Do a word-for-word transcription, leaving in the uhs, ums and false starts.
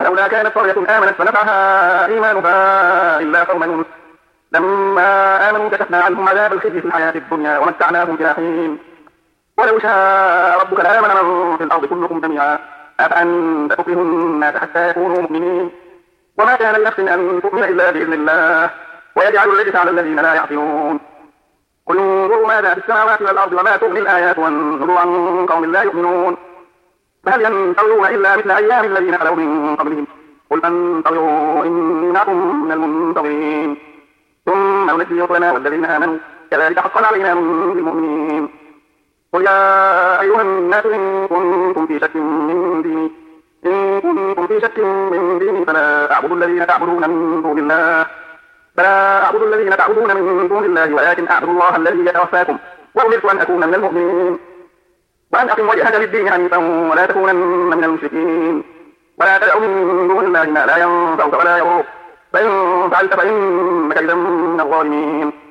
فلولا كانت قرية آمنت فنفعها إيمانها إلا قوم يونس لما آمنوا كشفنا عنهم عذاب الخزي في الحياة الدنيا ومتعناهم إلى حين ولو شاء ربك لآمن من في الأرض كلكم جميعا أفأنت تكره الناس حتى يكونوا مؤمنين وما كان لنفس أن تؤمن إلا بإذن الله ويجعل الرجس على الذين لا يعقلون قل انظروا ماذا في السماوات والأرض وما تغني الآيات والنذر عن قوم لا يؤمنون فهل ينتظرون إلا مثل أيام الذين خلوا من قبلهم قل انتظروا إني معكم من المنتظرين ثم ننجي رسلنا والذين آمنوا كذلك حقا علينا ننجي المؤمنين قل يا أيها الناس إن كنتم في شك من ديني إن كنتم في شك من ديني فلا أعبد الذين تعبدون من دون الله فلا أعبد الذين تعبدون من دون الله ولكن أعبد الله الذي يتوفاكم وأمرت أن أكون من المؤمنين وأن أقم وجهك للدين حنيفا ولا تكونن من المشركين ولا تدع من دون الله ما لا ينفعك ولا يضرك فإن فعلت فإنك إذا من الظالمين